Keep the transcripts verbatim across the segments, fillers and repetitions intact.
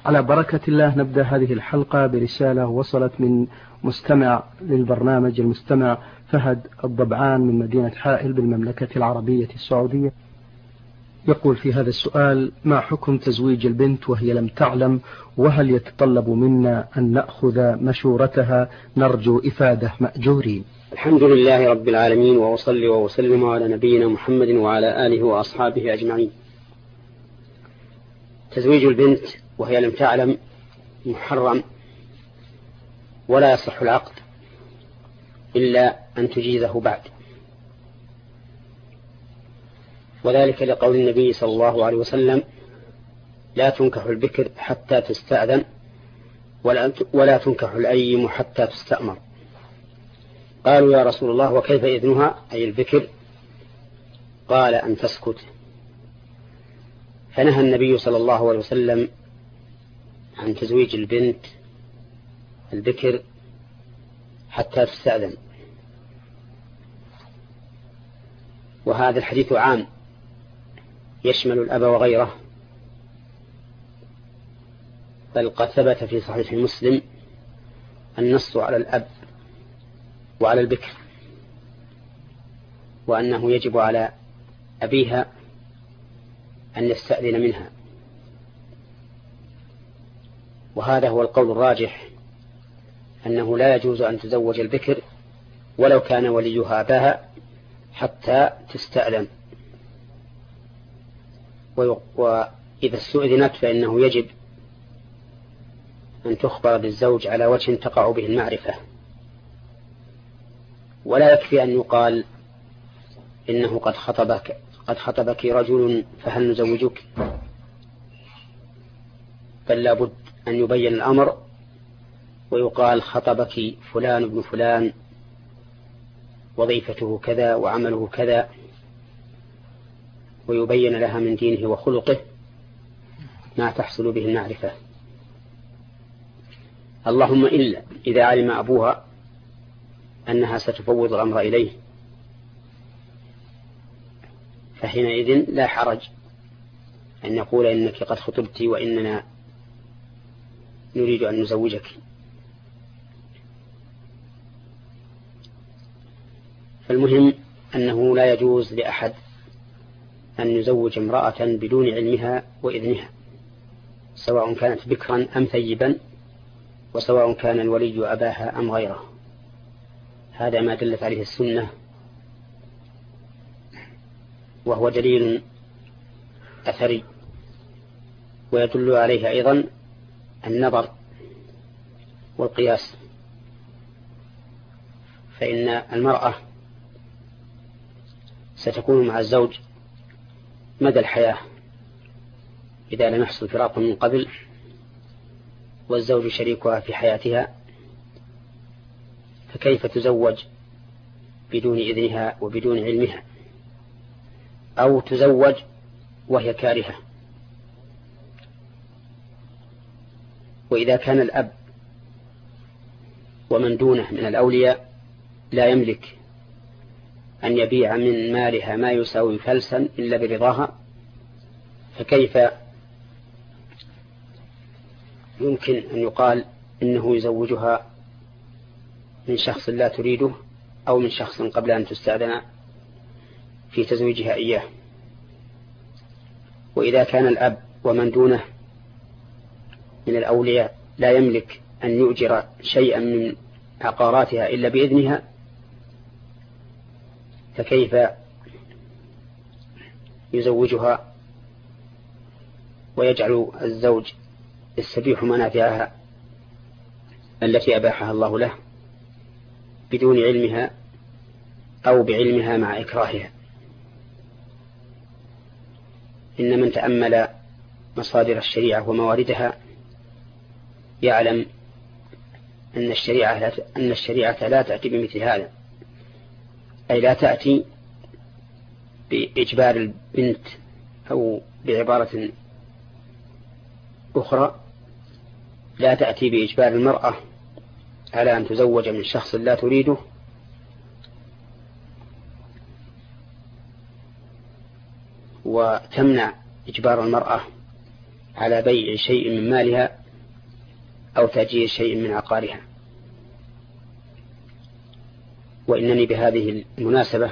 على بركة الله نبدأ هذه الحلقة برسالة وصلت من مستمع للبرنامج، المستمع فهد الضبعان من مدينة حائل بالمملكة العربية السعودية. يقول في هذا السؤال: ما حكم تزويج البنت وهي لم تعلم، وهل يتطلب منا أن نأخذ مشورتها؟ نرجو إفادة مأجورين. الحمد لله رب العالمين، وأصلي وأسلم على نبينا محمد وعلى آله وأصحابه أجمعين. تزويج البنت وهي لم تعلم محرم، ولا يصح العقد إلا أن تجيزه بعد، وذلك لقول النبي صلى الله عليه وسلم: لا تنكح البكر حتى تستأذن، ولا تنكح الأيم حتى تستأمر. قالوا: يا رسول الله، وكيف إذنها أي البكر؟ قال: أن تسكت. فنهى النبي صلى الله عليه وسلم عن تزويج البنت البكر حتى تستأذن. وهذا الحديث عام يشمل الأب وغيره، بل قد ثبت في صحيح مسلم النص على الأب وعلى البكر، وأنه يجب على أبيها أن يستأذن منها، وهذا هو القول الراجح، أنه لا يجوز أن تزوج البكر ولو كان وليها أباها حتى تستأذن. وإذا استؤذنت فإنه يجب أن تخبر بالزوج على وجه تقع به المعرفة، ولا يكفي أن يقال إنه قد خطبك قد خطبك رجل فهل نزوجك، بل لابد أن يبين الأمر ويقال: خطبك فلان ابن فلان، وظيفته كذا وعمله كذا، ويبين لها من دينه وخلقه ما تحصل به المعرفة. اللهم إلا إذا علم أبوها أنها ستفوض الأمر إليه، فحينئذ لا حرج أن يقول: إنك قد خطبت وإننا نريد أن نزوجك. فالمهم أنه لا يجوز لأحد أن يزوج امرأة بدون علمها وإذنها، سواء كانت بكرا أم ثيبا، وسواء كان الولي أباها أم غيره. هذا ما دلت عليه السنة، وهو دليل أثري، ويدل عليه أيضا النظر والقياس. فإن المرأة ستكون مع الزوج مدى الحياة إذا لم يحصل فراق من قبل، والزوج شريكها في حياتها، فكيف تزوج بدون إذنها وبدون علمها؟ أو تزوج وهي كارهة. وإذا كان الأب ومن دونه من الأولياء لا يملك أن يبيع من مالها ما يساوي فلسا إلا برضاها، فكيف يمكن أن يقال إنه يزوجها من شخص لا تريده، أو من شخص قبل أن تستأذن في تزويجها إياه؟ وإذا كان الأب ومن دونه من الأولياء لا يملك أن يؤجر شيئا من عقاراتها إلا بإذنها، فكيف يزوجها ويجعل الزوج يستبيح منافعها التي أباحها الله له بدون علمها أو بعلمها مع إكراهها؟ إن من تأمل مصادر الشريعة ومواردها يعلم أن الشريعة لا أن الشريعة لا تأتي بمثل هذا، أي لا تأتي بإجبار البنت، أو بعبارة أخرى لا تأتي بإجبار المرأة على أن تزوج من شخص لا تريده، وتمنع إجبار المرأة على بيع شيء من مالها أو تأجير شيء من عقارها. وإنني بهذه المناسبة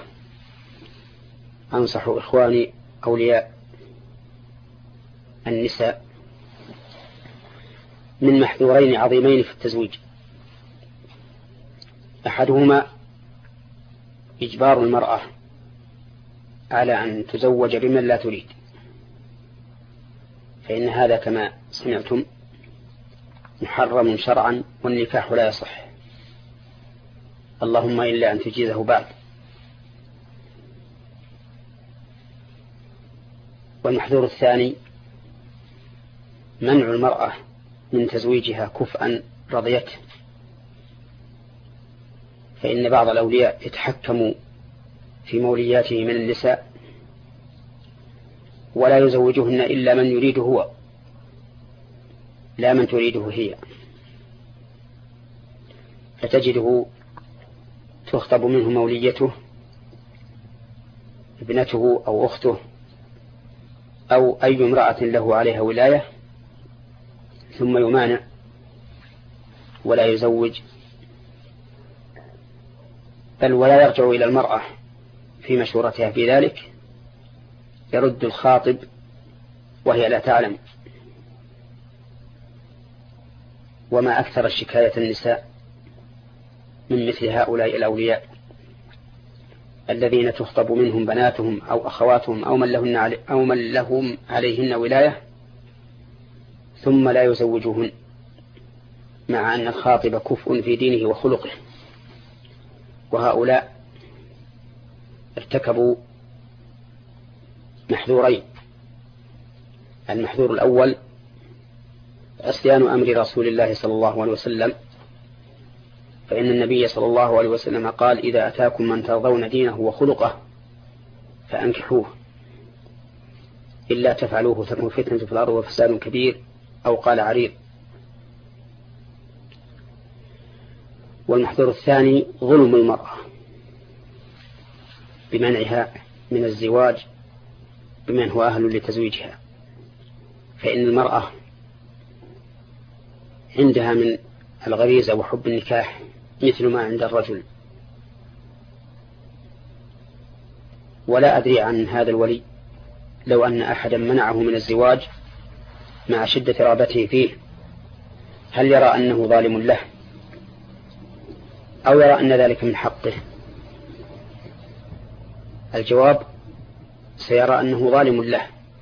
أنصح إخواني أولياء النساء من محذورين عظيمين في التزويج. أحدهما إجبار المرأة على أن تزوج بمن لا تريد، فإن هذا كما سمعتم محرم شرعا، والنكاح لا يصح اللهم إلا أن تجيزه بعد. والمحذور الثاني منع المرأة من تزويجها كفءا رضيته، فإن بعض الأولياء يتحكموا في مولياته من النساء ولا يزوجهن إلا من يريده هو لا من تريده هي، فتجده تخطب منه موليته ابنته أو أخته أو أي امرأة له عليها ولاية، ثم يمانع ولا يزوج، بل ولا يرجع إلى المرأة في مشورتها في ذلك، يرد الخاطب وهي لا تعلم. وما أكثر الشكاية النساء من مثل هؤلاء الأولياء الذين تخطب منهم بناتهم أو أخواتهم أو من لهن علي أو من لهم عليهن ولاية ثم لا يزوجهن، مع أن الخاطب كفء في دينه وخلقه. وهؤلاء ارتكبوا محذورين: المحذور الأول عصيان أمر رسول الله صلى الله عليه وسلم، فإن النبي صلى الله عليه وسلم قال: إذا أتاكم من ترضون دينه وخلقه فأنكحوه، إلا تفعلوه تكون فتنة في الأرض وفساد كبير، أو قال عريض. والمحذور الثاني ظلم المرأة بمنعها من الزواج بمن هو أهل لتزويجها، فإن المرأة عندها من الغريزة وحب النكاح مثل ما عند الرجل. ولا أدري عن هذا الولي لو أن أحدا منعه من الزواج مع شدة رغبته فيه، هل يرى أنه ظالم له أو يرى أن ذلك من حقه؟ الجواب: سيرى أنه ظالم له،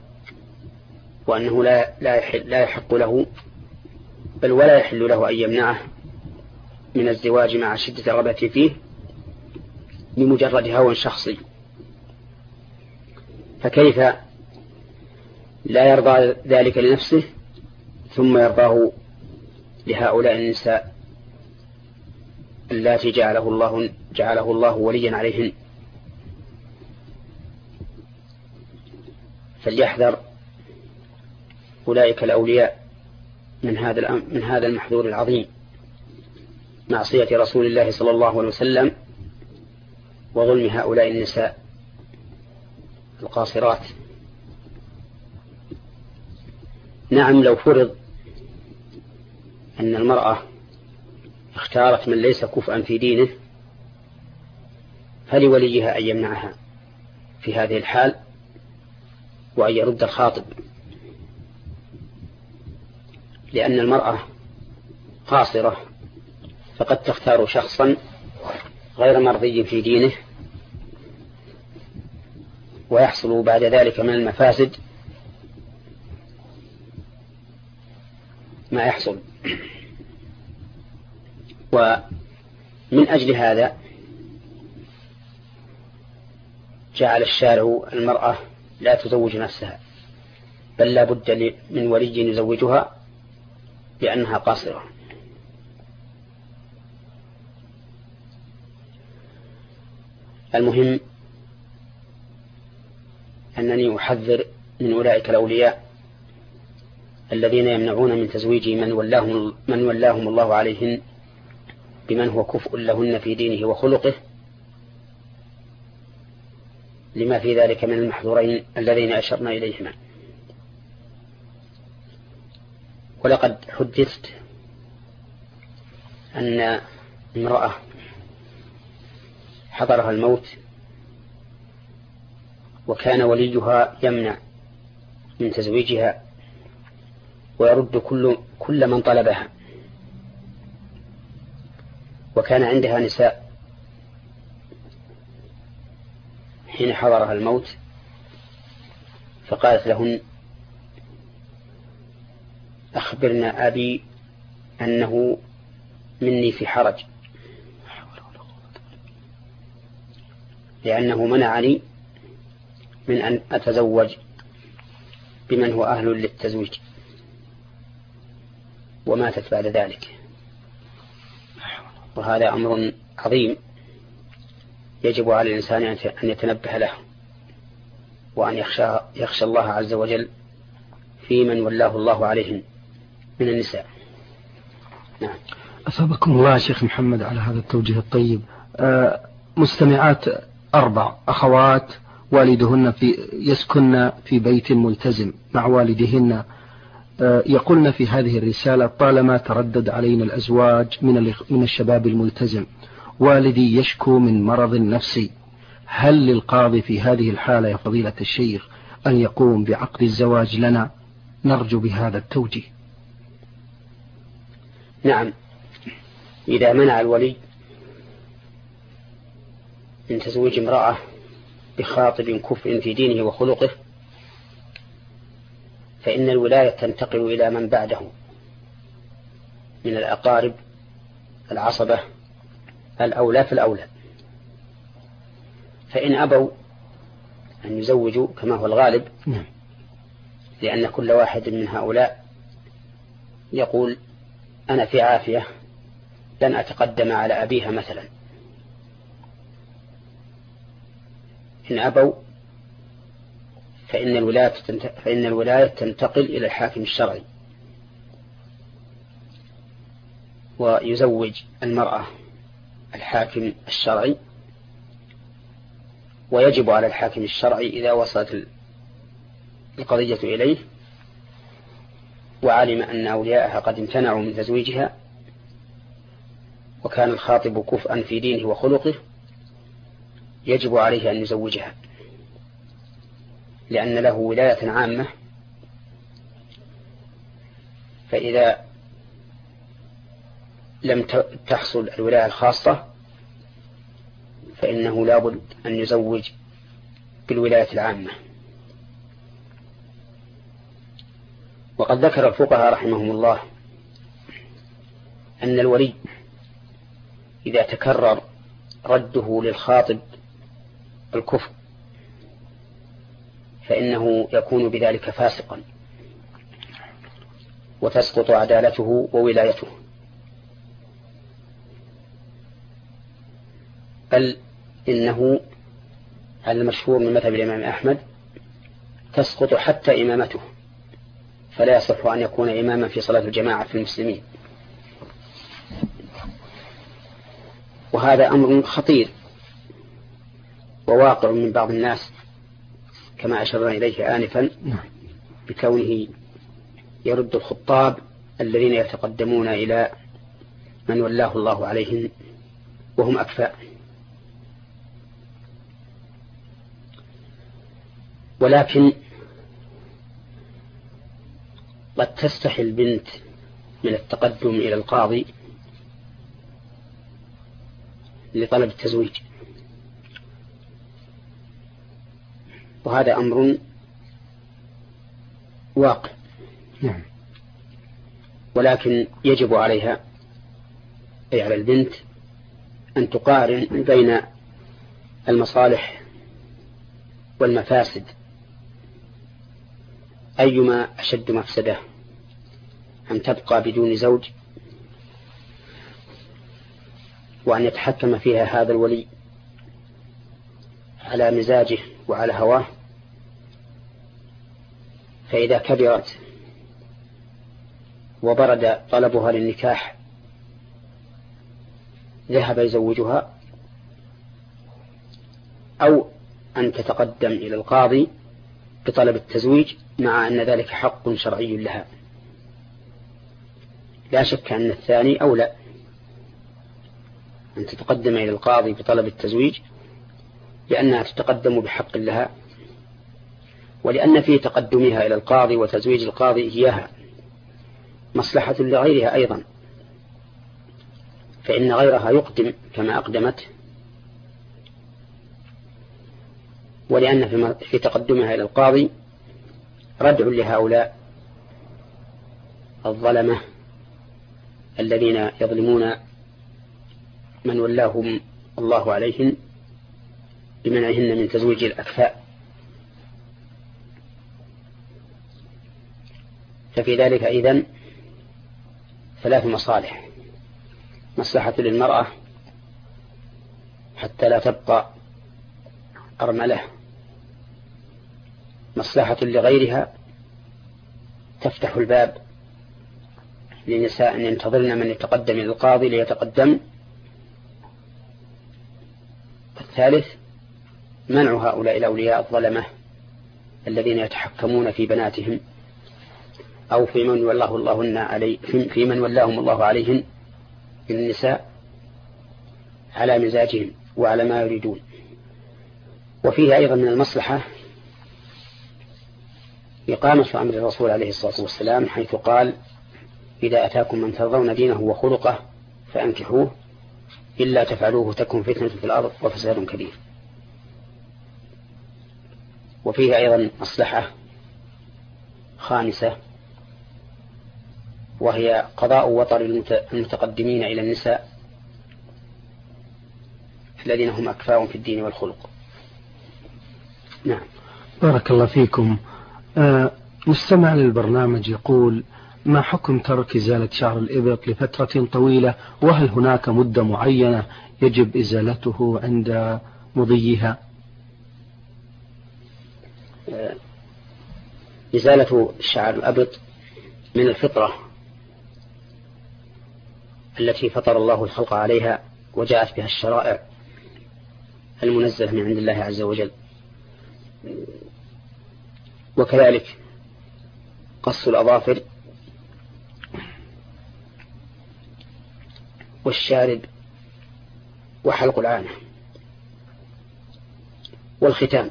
وأنه لا, لا, يحل لا يحق له، بل ولا يحل له أن يمنعه من الزواج مع شدة رغبته فيه بمجرد هوى شخصي. فكيف لا يرضى ذلك لنفسه ثم يرضاه لهؤلاء النساء اللاتي جعله الله, جعله الله وليا عليهن؟ فليحذر أولئك الأولياء من هذا من هذا المحذور العظيم، معصية رسول الله صلى الله عليه وسلم وظلم هؤلاء النساء القاصرات. نعم، لو فرض أن المرأة اختارت من ليس كفءا في دينه فلوليها أن يمنعها في هذه الحال وأن يرد الخاطب، لأن المرأة قاصرة فقد تختار شخصا غير مرضي في دينه ويحصل بعد ذلك من المفاسد ما يحصل. ومن أجل هذا جعل الشارع المرأة لا تزوج نفسها، بل لا بد من ولي يزوجها لأنها قاصرة. المهم أنني أحذر من أولئك الأولياء الذين يمنعون من تزويج من ولاهم, من ولاهم الله عليهن بمن هو كفء لهن في دينه وخلقه، لما في ذلك من المحذورين اللذين أشرنا إليهما. ولقد حدثت أن امرأة حضرها الموت وكان وليها يمنع من تزويجها ويرد كل, كل من طلبها، وكان عندها نساء حين حضرها الموت، فقالت لهن: أخبرنا أبي أنه مني في حرج، لأنه منعني من أن أتزوج بمن هو أهل للتزويج، وماتت بعد ذلك. وهذا أمر عظيم يجب على الإنسان أن يتنبه له، وأن يخشى, يخشى الله عز وجل في من ولاه الله عليهم من النساء. نعم. أثابكم الله شيخ محمد على هذا التوجيه الطيب. مستمعات أربع أخوات والدهن في يسكن في بيت ملتزم مع والدهن، يقولن في هذه الرسالة: طالما تردد علينا الأزواج من من الشباب الملتزم، والدي يشكو من مرض نفسي، هل للقاضي في هذه الحالة يا فضيلة الشيخ أن يقوم بعقد الزواج لنا؟ نرجو بهذا التوجيه. نعم، إذا منع الولي من تزويج امرأة بخاطب كفء في دينه وخلقه، فإن الولاية تنتقل إلى من بعده من الأقارب العصبة الأولى في الأولى. فإن أبوا أن يزوجوا كما هو الغالب، لأن كل واحد من هؤلاء يقول: أنا في عافية لن أتقدم على أبيها مثلا. إن أبوا فإن الولاية فإن الولاية تنتقل إلى الحاكم الشرعي، ويزوج المرأة الحاكم الشرعي، ويجب على الحاكم الشرعي إذا وصلت القضية إليه وعلم أن أولياءها قد امتنعوا من تزويجها وكان الخاطب كفءا في دينه وخلقه، يجب عليه أن يزوجها، لأن له ولاية عامة. فإذا لم تحصل الولاية الخاصة فإنه لا بد أن يزوج بالولاية العامة. وقد ذكر الفقهاء رحمهم الله أن الولي إذا تكرر رده للخاطب الكفر فإنه يكون بذلك فاسقا وتسقط عدالته وولايته، بل إنه على المشهور من مذهب الإمام أحمد تسقط حتى إمامته، فلا يصح أن يكون إماما في صلاة الجماعة في المسلمين. وهذا أمر خطير وواقع من بعض الناس كما أشرنا إليه آنفا، بكونه يرد الخطاب الذين يتقدمون إلى من ولاه الله عليهم وهم أكفاء. ولكن قد تستحي البنت من التقدم إلى القاضي لطلب التزويج، وهذا أمر واقع. ولكن يجب عليها أي على البنت أن تقارن بين المصالح والمفاسد، أيما أشد مفسدة، أن تبقى بدون زوج وأن يتحكم فيها هذا الولي على مزاجه وعلى هواه، فإذا كبرت وبرد طلبها للنكاح ذهب يزوجها، أو أن تتقدم إلى القاضي بطلب التزويج مع أن ذلك حق شرعي لها. لا شك أن الثاني أولى، أن تتقدم إلى القاضي بطلب التزويج لأنها تتقدم بحق لها، ولأن في تقدمها إلى القاضي وتزويج القاضي إياها مصلحة لغيرها أيضا، فإن غيرها يقدم كما أقدمت، ولأن في تقدمها إلى القاضي ردع لهؤلاء الظلمة الذين يظلمون من ولاهم الله عليهم بمنعهن من تزويج الأكفاء. ففي ذلك إذن ثلاث مصالح: مصلحة للمرأة حتى لا تبقى أرملة، مصلحة لغيرها تفتح الباب لنساء ينتظرن من يتقدم إلى القاضي ليتقدم، الثالث منع هؤلاء الأولياء الظلمة الذين يتحكمون في بناتهم أو في من ولاه الله عليه في من ولاهم الله عليهم من النساء على مزاجهم وعلى ما يريدون. وفيه أيضا من المصلحة إقامة أمر الرسول عليه الصلاة والسلام، حيث قال: إذا أتاكم من ترضون دينه وخلقه فأنكحوه إلا تفعلوه تكن فتنة في الأرض وفساد كبير. وفيه أيضا مصلحة خامسة، وهي قضاء وطر المتقدمين إلى النساء الذين هم أكفاء في الدين والخلق. نعم. بارك الله فيكم. آه مستمع للبرنامج يقول: ما حكم ترك إزالة شعر الإبط لفترة طويلة، وهل هناك مدة معينة يجب إزالته عند مضيها؟ آه إزالة شعر الإبط من الفطرة التي فطر الله الخلق عليها وجاءت بها الشرائع المنزلة من عند الله عز وجل. وكذلك قص الأظافر والشارب وحلق العانة والختان،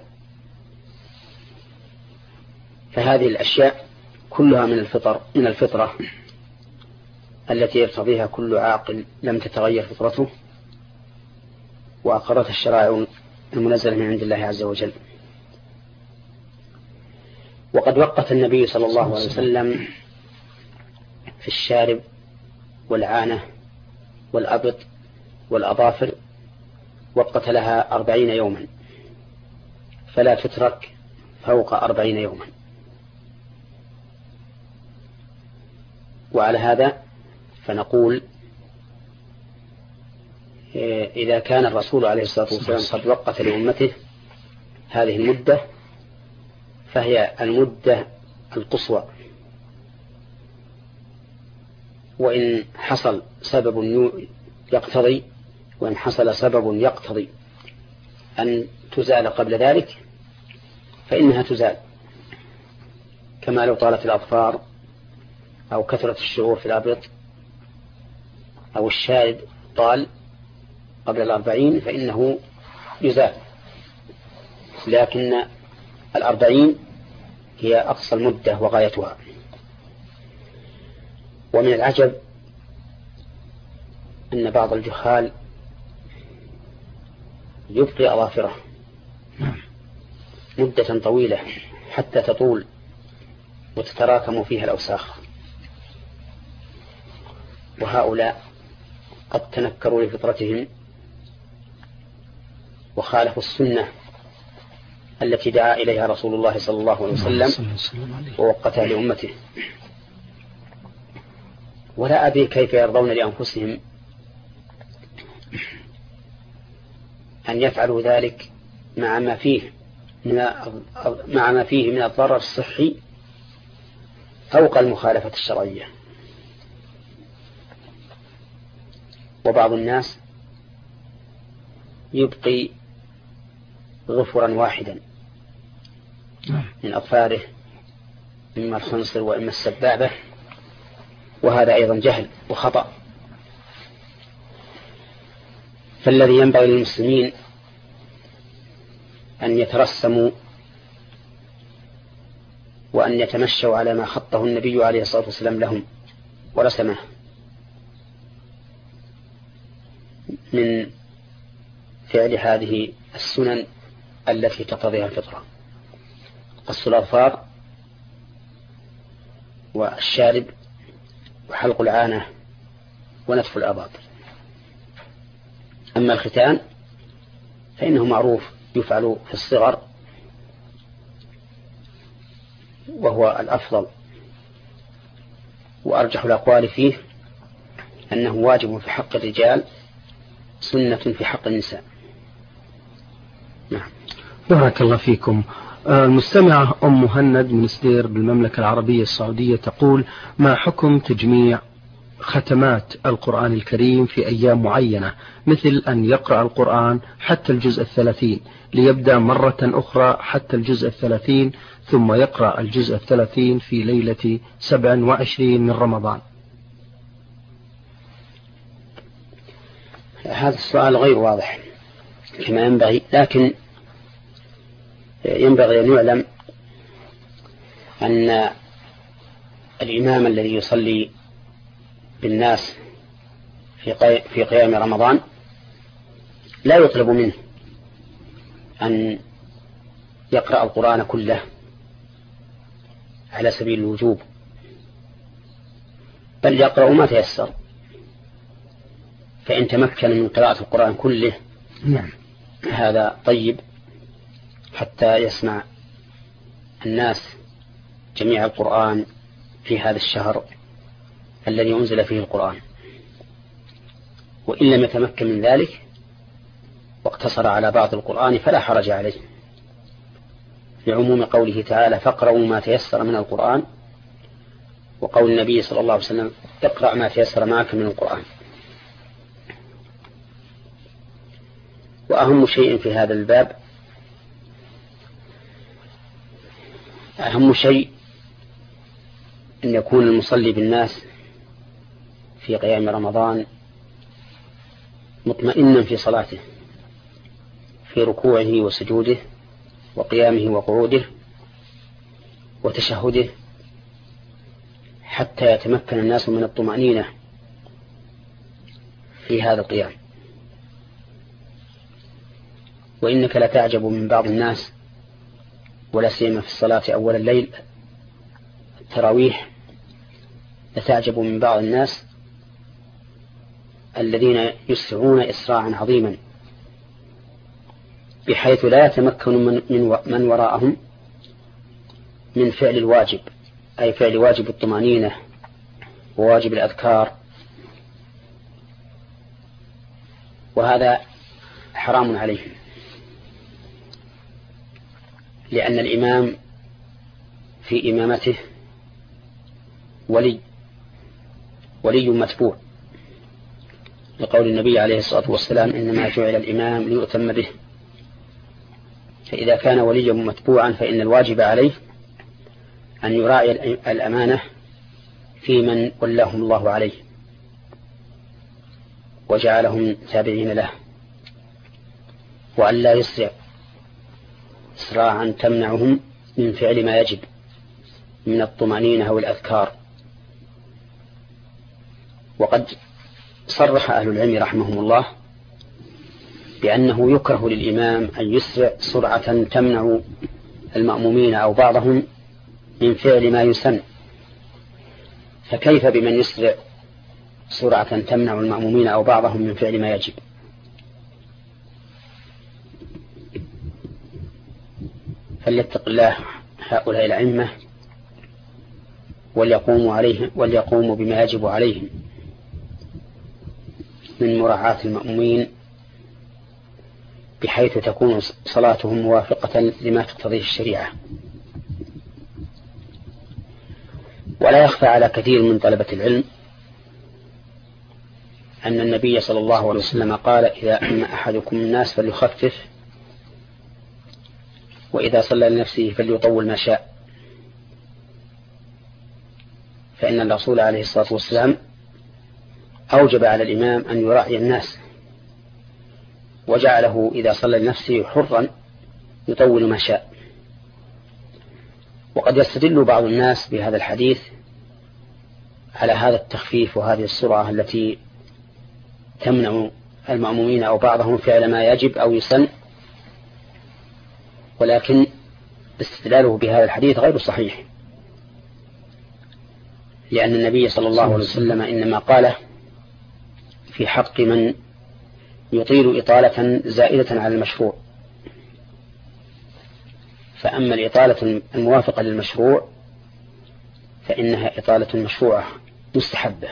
فهذه الأشياء كلها من الفطر من الفطرة التي يرتضيها كل عاقل لم تتغير فطرته وأقرتها الشرائع المنزلة من عند الله عز وجل. وقد وقت النبي صلى الله عليه وسلم في الشارب والعانة والأبط والأظافر وقت لها أربعين يوما، فلا تترك فوق أربعين يوما. وعلى هذا فنقول إذا كان الرسول عليه الصلاة والسلام قد وقت لأمته هذه المدة فهي المدة القصوى، وإن حصل سبب يقتضي وإن حصل سبب يقتضي أن تزال قبل ذلك فإنها تزال، كما لو طالت الأظفار أو كثرة الشعور في الأبط أو الشارب طال قبل الأربعين فإنه يزال، لكن الأربعين هي أقصى المدة وغايتها. ومن العجب أن بعض الجهال يبقي أظافره مدة طويلة حتى تطول وتتراكم فيها الأوساخ، وهؤلاء قد تنكروا لفطرتهم وخالفوا السنة التي دعا إليها رسول الله صلى الله عليه وسلم ووقتها لأمته. ولا أدري كيف يرضون لأنفسهم أن يفعلوا ذلك مع ما فيه من مع ما فيه من الضرر الصحي فوق المخالفة الشرعية. وبعض الناس يبقي غفرا واحدا من أظفاره، إما الخنصر وإما السبابة، وهذا أيضا جهل وخطأ. فالذي ينبغي للمسلمين أن يترسموا وأن يتمشوا على ما خطه النبي عليه الصلاة والسلام لهم ورسمه من فعل هذه السنن التي تقتضيها الفطرة: قص الأظفار والشارب وحلق العانة ونتف الأباط. أما الختان فإنه معروف يفعل في الصغر وهو الأفضل، وأرجح الأقوال فيه أنه واجب في حق الرجال سنة في حق النساء. نعم. بارك الله فيكم. المستمعة أم مهند من سدير بالمملكة العربية السعودية تقول: ما حكم تجميع ختمات القرآن الكريم في أيام معينة، مثل أن يقرأ القرآن حتى الجزء الثلاثين ليبدأ مرة أخرى حتى الجزء الثلاثين ثم يقرأ الجزء الثلاثين في ليلة سبع وعشرين من رمضان؟ هذا السؤال غير واضح كما ينبغي، لكن ينبغي أن يعلم أن الإمام الذي يصلي بالناس في قيام رمضان لا يطلب منه أن يقرأ القرآن كله على سبيل الوجوب، بل يقرأ ما تيسر، فإن تمكن من قراءة القرآن كله هذا طيب حتى يسمع الناس جميع القرآن في هذا الشهر الذي أنزل فيه القرآن. وإن لم يتمكن من ذلك واقتصر على بعض القرآن فلا حرج عليه، لعموم قوله تعالى: فاقرأوا ما تيسر من القرآن، وقول النبي صلى الله عليه وسلم: اقرأ ما تيسر معك من القرآن. وأهم شيء في هذا الباب أهم شيء أن يكون المصلي بالناس في قيام رمضان مطمئنا في صلاته، في ركوعه وسجوده وقيامه وقعوده وتشهده، حتى يتمكن الناس من الطمأنينة في هذا القيام. وإنك لتعجب من بعض الناس، ولا سيما في الصلاة أول الليل التراويح، لتعجب من بعض الناس الذين يسرعون إسراعا عظيما بحيث لا يتمكن من, من, من وراءهم من فعل الواجب، أي فعل واجب الطمأنينة وواجب الأذكار، وهذا حرام عليهم، لأن الإمام في إمامته ولي ولي متبوع، لقول النبي عليه الصلاة والسلام: إنما جعل الإمام ليؤتم به. فإذا كان وليا متبوعا فإن الواجب عليه أن يراعي الأمانة في من ولاهم الله عليه وجعلهم تابعين له، وأن لا يسرع إسراعا تمنعهم من فعل ما يجب من الطمأنينة والأذكار. وقد صرح أهل العلم رحمهم الله بأنه يكره للإمام أن يسرع سرعة تمنع المأمومين أو بعضهم من فعل ما يسن، فكيف بمن يسرع سرعة تمنع المأمومين أو بعضهم من فعل ما يجب؟ فليتق الله هؤلاء الأئمة وليقوموا عليهم وليقوموا بما يجب عليهم من مراعاة المأمومين، بحيث تكون صلاتهم موافقة لما تقتضيه الشريعة. ولا يخفى على كثير من طلبة العلم أن النبي صلى الله عليه وسلم قال: إذا أم أحدكم الناس فليخفف، وإذا صلى لنفسه فليطول ما شاء. فإن الرسول عليه الصلاة والسلام أوجب على الإمام أن يراعي الناس، وجعله إذا صلى لنفسه حرا يطول ما شاء. وقد يستدل بعض الناس بهذا الحديث على هذا التخفيف وهذه السرعة التي تمنع المأمومين أو بعضهم فعل ما يجب أو يسن، ولكن استدلاله بهذا الحديث غير صحيح، لأن النبي صلى الله عليه وسلم إنما قاله في حق من يطيل إطالة زائدة على المشروع، فأما الإطالة الموافقة للمشروع فإنها إطالة مشروعة مستحبة.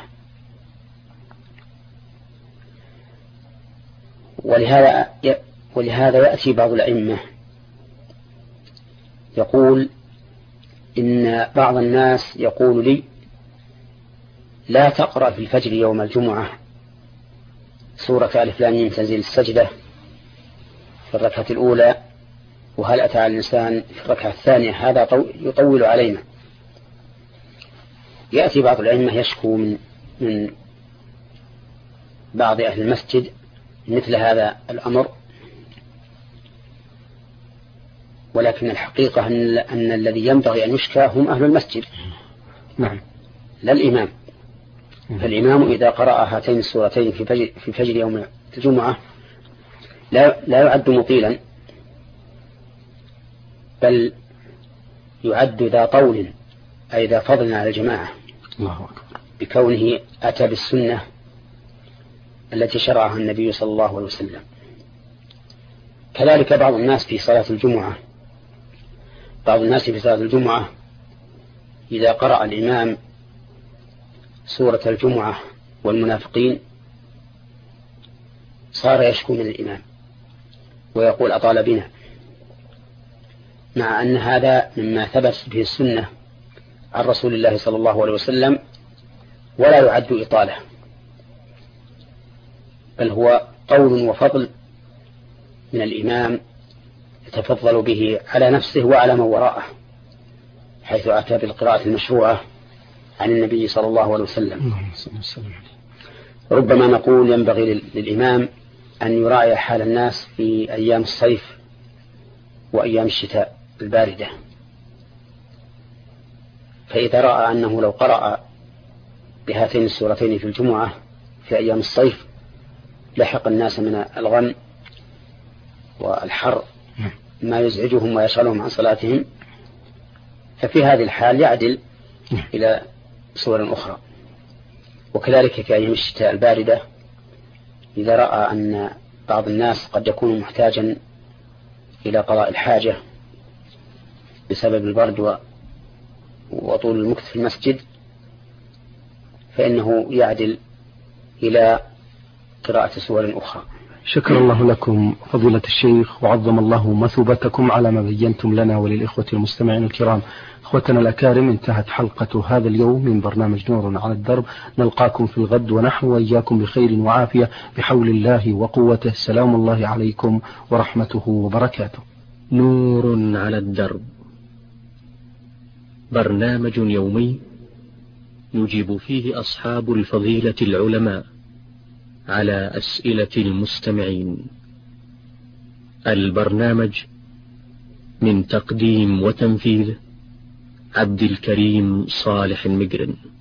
ولهذا ولهذا يأتي بعض الأئمة يقول إن بعض الناس يقول لي لا تقرأ في الفجر يوم الجمعة سورة ألف لام ميم تنزيل السجدة في الركعة الأولى، وهل أتى على الإنسان في الركعة الثانية، هذا يطول علينا. يأتي بعض الأئمة يشكو من من بعض أهل المسجد مثل هذا الأمر، ولكن الحقيقة أن, أن الذي ينبغي أن يشكى هم أهل المسجد، نعم، لا الإمام. فالإمام إذا قرأ هاتين السورتين في فجر, في فجر يوم الجمعة لا, لا يعد مطيلا، بل يعد ذا طول أي ذا فضل على الجماعة، الله أكبر، بكونه أتى بالسنة التي شرعها النبي صلى الله عليه وسلم. كذلك بعض الناس في صلاة الجمعة بعض الناس في صلاة الجمعة إذا قرأ الإمام سورة الجمعة والمنافقين صار يشكو من الإمام ويقول أطال بنا، مع أن هذا مما ثبت به السنة عن رسول الله صلى الله عليه وسلم ولا يعد إطالة، بل هو طول وفضل من الإمام يتفضل به على نفسه وعلى من وراءه، حيث أتى بالقراءة المشروعة عن النبي صلى الله عليه وسلم. ربما نقول ينبغي للإمام أن يراعي حال الناس في أيام الصيف وأيام الشتاء الباردة، فإذا رأى أنه لو قرأ بهاتين السورتين في الجمعة في أيام الصيف لحق الناس من الغم والحر ما يزعجهم ويشغلهم عن صلاتهم، ففي هذه الحال يعدل إلى صور أخرى. وكذلك في أيام الشتاء الباردة إذا رأى أن بعض الناس قد يكون محتاجا إلى قضاء الحاجة بسبب البرد وطول المكث في المسجد فإنه يعدل إلى قراءة سور أخرى. شكر الله لكم فضيلة الشيخ، وعظم الله مثوبتكم على ما بينتم لنا وللإخوة المستمعين الكرام. إخوتنا الأكارم، انتهت حلقة هذا اليوم من برنامج نور على الدرب. نلقاكم في الغد ونحن وإياكم بخير وعافية بحول الله وقوته. سلام الله عليكم ورحمته وبركاته. نور على الدرب، برنامج يومي يجيب فيه أصحاب الفضيلة العلماء على أسئلة المستمعين. البرنامج من تقديم وتنفيذ عبد الكريم صالح المقرن.